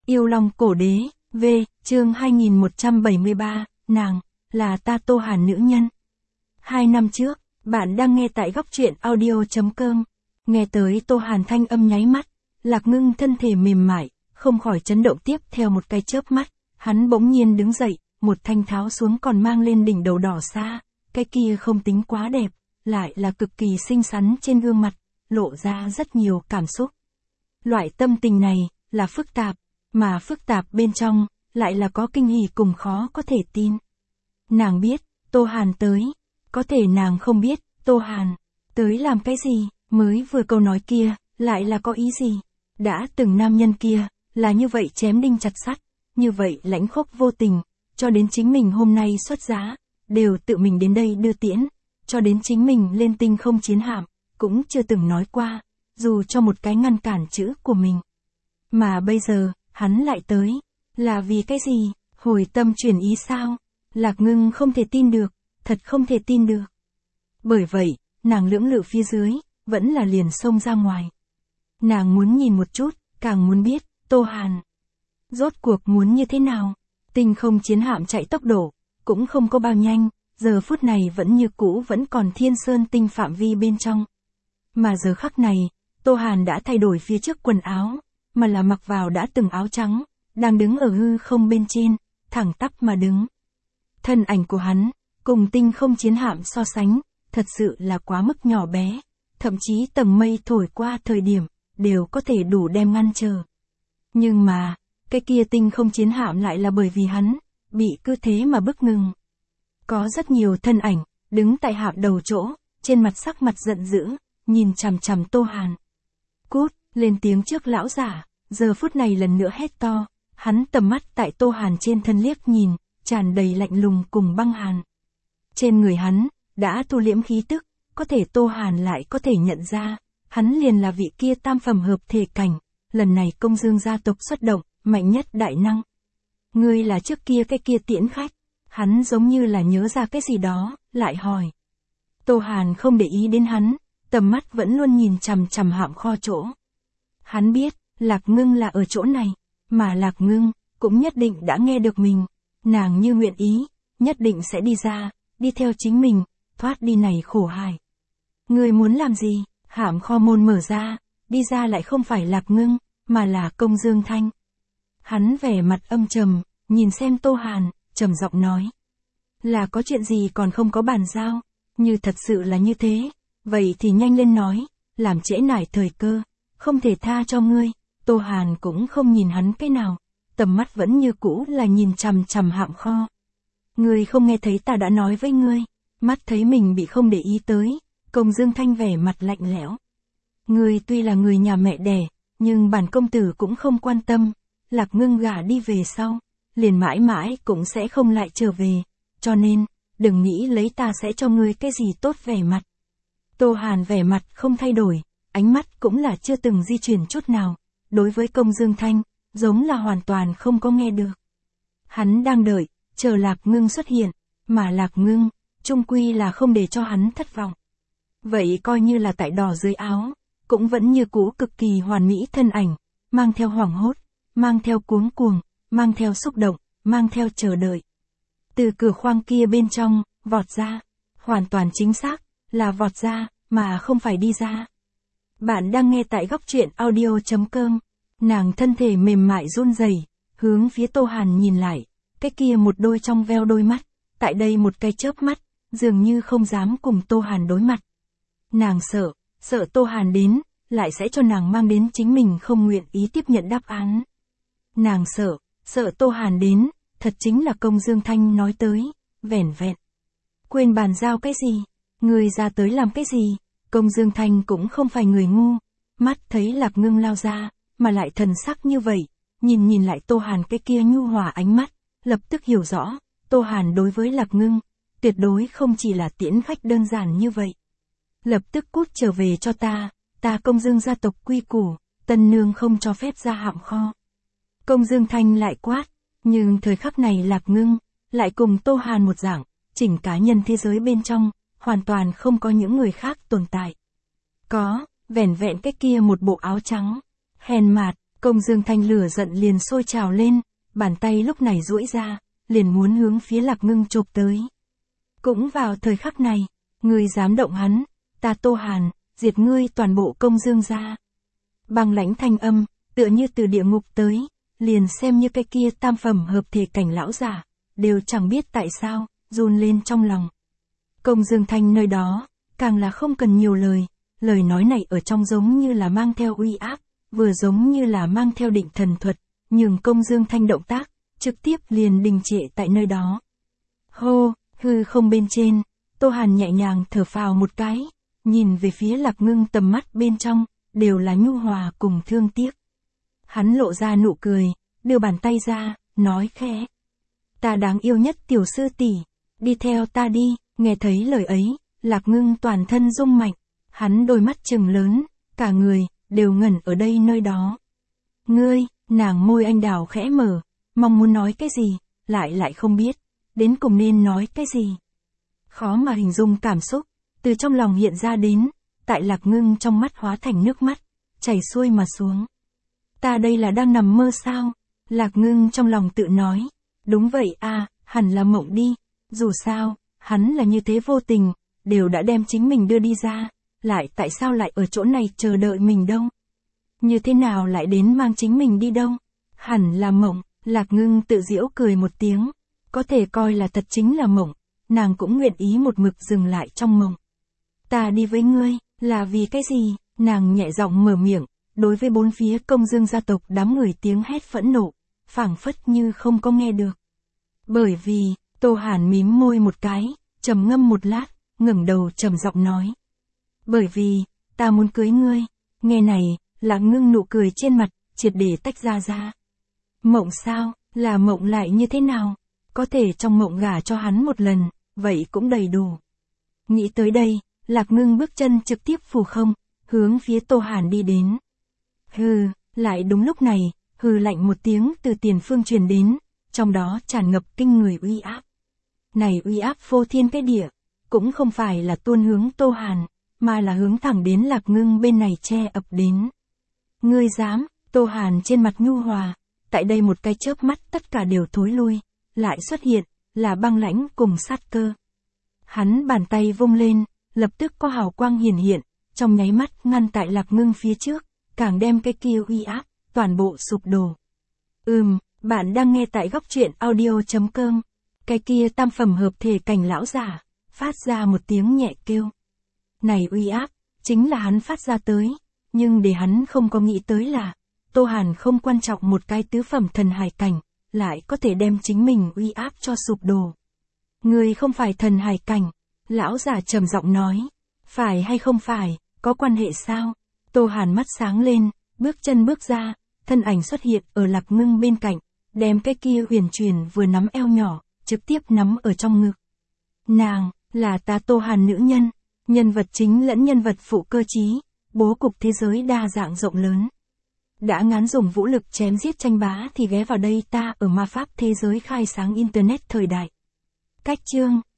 Yêu Long Cổ Đế, V, chương 2173, nàng, là ta Tô Hàn nữ nhân. 2 năm trước, bạn đang nghe tại góc truyện audio.com. Nghe tới Tô Hàn thanh âm nháy mắt, Lạc Ngưng thân thể mềm mại, không khỏi chấn động tiếp theo một cái chớp mắt, hắn bỗng nhiên đứng dậy, một thanh tháo xuống còn mang lên đỉnh đầu đỏ xa, cái kia không tính quá đẹp, lại là cực kỳ xinh xắn trên gương mặt, lộ ra rất nhiều cảm xúc. Loại tâm tình này, là phức tạp, mà phức tạp bên trong, lại là có kinh hỉ cùng khó có thể tin. Nàng biết, Tô Hàn tới, có thể nàng không biết, Tô Hàn, tới làm cái gì, mới vừa câu nói kia, lại là có ý gì. Đã từng nam nhân kia, là như vậy chém đinh chặt sắt, như vậy lãnh khốc vô tình, cho đến chính mình hôm nay xuất giá, đều tự mình đến đây đưa tiễn, cho đến chính mình lên tinh không chiến hạm, cũng chưa từng nói qua, dù cho một cái ngăn cản chữ của mình. Mà bây giờ, hắn lại tới, là vì cái gì, hồi tâm chuyển ý sao? Lạc Ngưng không thể tin được, thật không thể tin được. Bởi vậy, nàng lưỡng lự phía dưới, vẫn là liền xông ra ngoài. Nàng muốn nhìn một chút, càng muốn biết, Tô Hàn. Rốt cuộc muốn như thế nào? Tinh không chiến hạm chạy tốc độ, cũng không có bao nhanh, giờ phút này vẫn như cũ vẫn còn Thiên Sơn tinh phạm vi bên trong. Mà giờ khắc này, Tô Hàn đã thay đổi phía trước quần áo, mà là mặc vào đã từng áo trắng, đang đứng ở hư không bên trên, thẳng tắp mà đứng. Thân ảnh của hắn, cùng tinh không chiến hạm so sánh, thật sự là quá mức nhỏ bé, thậm chí tầng mây thổi qua thời điểm, đều có thể đủ đem ngăn trở. Nhưng mà, cái kia tinh không chiến hạm lại là bởi vì hắn, bị cứ thế mà bức ngừng. Có rất nhiều thân ảnh, đứng tại hạm đầu chỗ, trên mặt sắc mặt giận dữ, nhìn chằm chằm Tô Hàn. Cút, lên tiếng trước lão giả, giờ phút này lần nữa hét to, hắn tầm mắt tại Tô Hàn trên thân liếc nhìn, tràn đầy lạnh lùng cùng băng hàn. Trên người hắn, đã thu liễm khí tức, có thể Tô Hàn lại có thể nhận ra, hắn liền là vị kia tam phẩm hợp thể cảnh, lần này Công Dương gia tộc xuất động, mạnh nhất đại năng. Ngươi là trước kia cái kia tiễn khách, hắn giống như là nhớ ra cái gì đó, lại hỏi. Tô Hàn không để ý đến hắn, tầm mắt vẫn luôn nhìn chằm chằm hạm kho chỗ. Hắn biết, Lạc Ngưng là ở chỗ này, mà Lạc Ngưng, cũng nhất định đã nghe được mình, nàng như nguyện ý, nhất định sẽ đi ra, đi theo chính mình, thoát đi này khổ hải. Ngươi muốn làm gì? Hạm kho môn mở ra, đi ra lại không phải Lạc Ngưng, mà là Công Dương Thanh. Hắn vẻ mặt âm trầm, nhìn xem Tô Hàn, trầm giọng nói. Là có chuyện gì còn không có bàn giao, như thật sự là như thế, vậy thì nhanh lên nói, làm trễ nải thời cơ, không thể tha cho ngươi. Tô Hàn cũng không nhìn hắn cái nào, tầm mắt vẫn như cũ là nhìn chằm chằm hạm kho. Ngươi không nghe thấy ta đã nói với ngươi, mắt thấy mình bị không để ý tới, Công Dương Thanh vẻ mặt lạnh lẽo. Ngươi tuy là người nhà mẹ đẻ, nhưng bản công tử cũng không quan tâm, Lạc Ngưng gả đi về sau, liền mãi mãi cũng sẽ không lại trở về, cho nên, đừng nghĩ lấy ta sẽ cho ngươi cái gì tốt vẻ mặt. Tô Hàn vẻ mặt không thay đổi, ánh mắt cũng là chưa từng di chuyển chút nào, đối với Công Dương Thanh, giống là hoàn toàn không có nghe được. Hắn đang đợi, chờ Lạc Ngưng xuất hiện, mà Lạc Ngưng, chung quy là không để cho hắn thất vọng. Vậy coi như là tại đỏ dưới áo, cũng vẫn như cũ cực kỳ hoàn mỹ thân ảnh, mang theo hoảng hốt, mang theo cuống cuồng, mang theo xúc động, mang theo chờ đợi. Từ cửa khoang kia bên trong, vọt ra, hoàn toàn chính xác, là vọt ra, mà không phải đi ra. Bạn đang nghe tại góc truyện audio.com, nàng thân thể mềm mại run rẩy, hướng phía Tô Hàn nhìn lại, cái kia một đôi trong veo đôi mắt, tại đây một cái chớp mắt, dường như không dám cùng Tô Hàn đối mặt. Nàng sợ Tô Hàn đến, lại sẽ cho nàng mang đến chính mình không nguyện ý tiếp nhận đáp án. Nàng sợ Tô Hàn đến, thật chính là Công Dương Thanh nói tới, vẻn vẹn. Quên bàn giao cái gì? Người ra tới làm cái gì? Công Dương Thanh cũng không phải người ngu, mắt thấy Lạc Ngưng lao ra, mà lại thần sắc như vậy, nhìn lại Tô Hàn cái kia nhu hòa ánh mắt, lập tức hiểu rõ, Tô Hàn đối với Lạc Ngưng, tuyệt đối không chỉ là tiễn khách đơn giản như vậy. Lập tức cút trở về cho ta Công Dương gia tộc quy củ, tân nương không cho phép ra hạm kho. Công Dương Thanh lại quát, nhưng thời khắc này Lạc Ngưng, lại cùng Tô Hàn một dạng, chỉnh cá nhân thế giới bên trong, hoàn toàn không có những người khác tồn tại. Có, vẻn vẹn cái kia một bộ áo trắng, hèn mạt, Công Dương Thanh lửa giận liền sôi trào lên, bàn tay lúc này duỗi ra, liền muốn hướng phía Lạc Ngưng chộp tới. Cũng vào thời khắc này, ngươi dám động hắn, ta Tô Hàn, diệt ngươi toàn bộ Công Dương gia. Băng lãnh thanh âm, tựa như từ địa ngục tới, liền xem như cái kia tam phẩm hợp thể cảnh lão giả, đều chẳng biết tại sao, run lên trong lòng. Công Dương Thanh nơi đó, càng là không cần nhiều lời nói này ở trong giống như là mang theo uy áp, vừa giống như là mang theo định thần thuật, nhưng Công Dương Thanh động tác, trực tiếp liền đình trệ tại nơi đó. Hô, hư không bên trên, Tô Hàn nhẹ nhàng thở phào một cái, nhìn về phía Lạc Ngưng tầm mắt bên trong, đều là nhu hòa cùng thương tiếc. Hắn lộ ra nụ cười, đưa bàn tay ra, nói khẽ. Ta đáng yêu nhất tiểu sư tỷ, đi theo ta đi, nghe thấy lời ấy, Lạc Ngưng toàn thân rung mạnh, hắn đôi mắt trừng lớn, cả người, đều ngẩn ở đây nơi đó. Ngươi, nàng môi anh đào khẽ mở, mong muốn nói cái gì, lại không biết, đến cùng nên nói cái gì. Khó mà hình dung cảm xúc, từ trong lòng hiện ra đến, tại Lạc Ngưng trong mắt hóa thành nước mắt, chảy xuôi mà xuống. Ta đây là đang nằm mơ sao? Lạc Ngưng trong lòng tự nói, đúng vậy à, hẳn là mộng đi, dù sao, hắn là như thế vô tình, đều đã đem chính mình đưa đi ra, lại tại sao lại ở chỗ này chờ đợi mình đâu? Như thế nào lại đến mang chính mình đi đâu? Hẳn là mộng, Lạc Ngưng tự giễu cười một tiếng, có thể coi là thật chính là mộng, nàng cũng nguyện ý một mực dừng lại trong mộng. Ta đi với ngươi, là vì cái gì? Nàng nhẹ giọng mở miệng, đối với bốn phía Công Dương gia tộc đám người tiếng hét phẫn nộ, phảng phất như không có nghe được. Bởi vì, Tô Hàn mím môi một cái, trầm ngâm một lát, ngẩng đầu trầm giọng nói. Bởi vì, ta muốn cưới ngươi. Nghe này, Lạc Ngưng nụ cười trên mặt, triệt để tách ra. Mộng sao, là mộng lại như thế nào? Có thể trong mộng gả cho hắn một lần, vậy cũng đầy đủ. Nghĩ tới đây, Lạc Ngưng bước chân trực tiếp phù không, hướng phía Tô Hàn đi đến. Hừ, lại đúng lúc này, hừ lạnh một tiếng từ tiền phương truyền đến, trong đó tràn ngập kinh người uy áp. Này uy áp phô thiên cái địa, cũng không phải là tuôn hướng Tô Hàn, mà là hướng thẳng đến Lạc Ngưng bên này che ập đến. Ngươi dám? Tô Hàn trên mặt nhu hòa, tại đây một cái chớp mắt tất cả đều thối lui, lại xuất hiện, là băng lãnh cùng sát cơ. Hắn bàn tay vung lên, lập tức có hào quang hiển hiện, trong nháy mắt ngăn tại Lạc Ngưng phía trước, càng đem cái kia uy áp, toàn bộ sụp đổ. Bạn đang nghe tại góc truyện audio.com. Cái kia tam phẩm hợp thể cảnh lão giả, phát ra một tiếng nhẹ kêu. Này uy áp, chính là hắn phát ra tới, nhưng để hắn không có nghĩ tới là, Tô Hàn không quan trọng một cái tứ phẩm thần hài cảnh, lại có thể đem chính mình uy áp cho sụp đổ. Ngươi không phải thần hài cảnh, lão giả trầm giọng nói, phải hay không phải, có quan hệ sao? Tô Hàn mắt sáng lên, bước chân bước ra, thân ảnh xuất hiện ở Lạc Ngưng bên cạnh, đem cái kia huyền truyền vừa nắm eo nhỏ, trực tiếp nắm ở trong ngực. Nàng, là ta Tô Hàn nữ nhân, nhân vật chính lẫn nhân vật phụ cơ chí, bố cục thế giới đa dạng rộng lớn. Đã ngán dùng vũ lực chém giết tranh bá thì ghé vào đây ta ở ma pháp thế giới khai sáng internet thời đại. Cách chương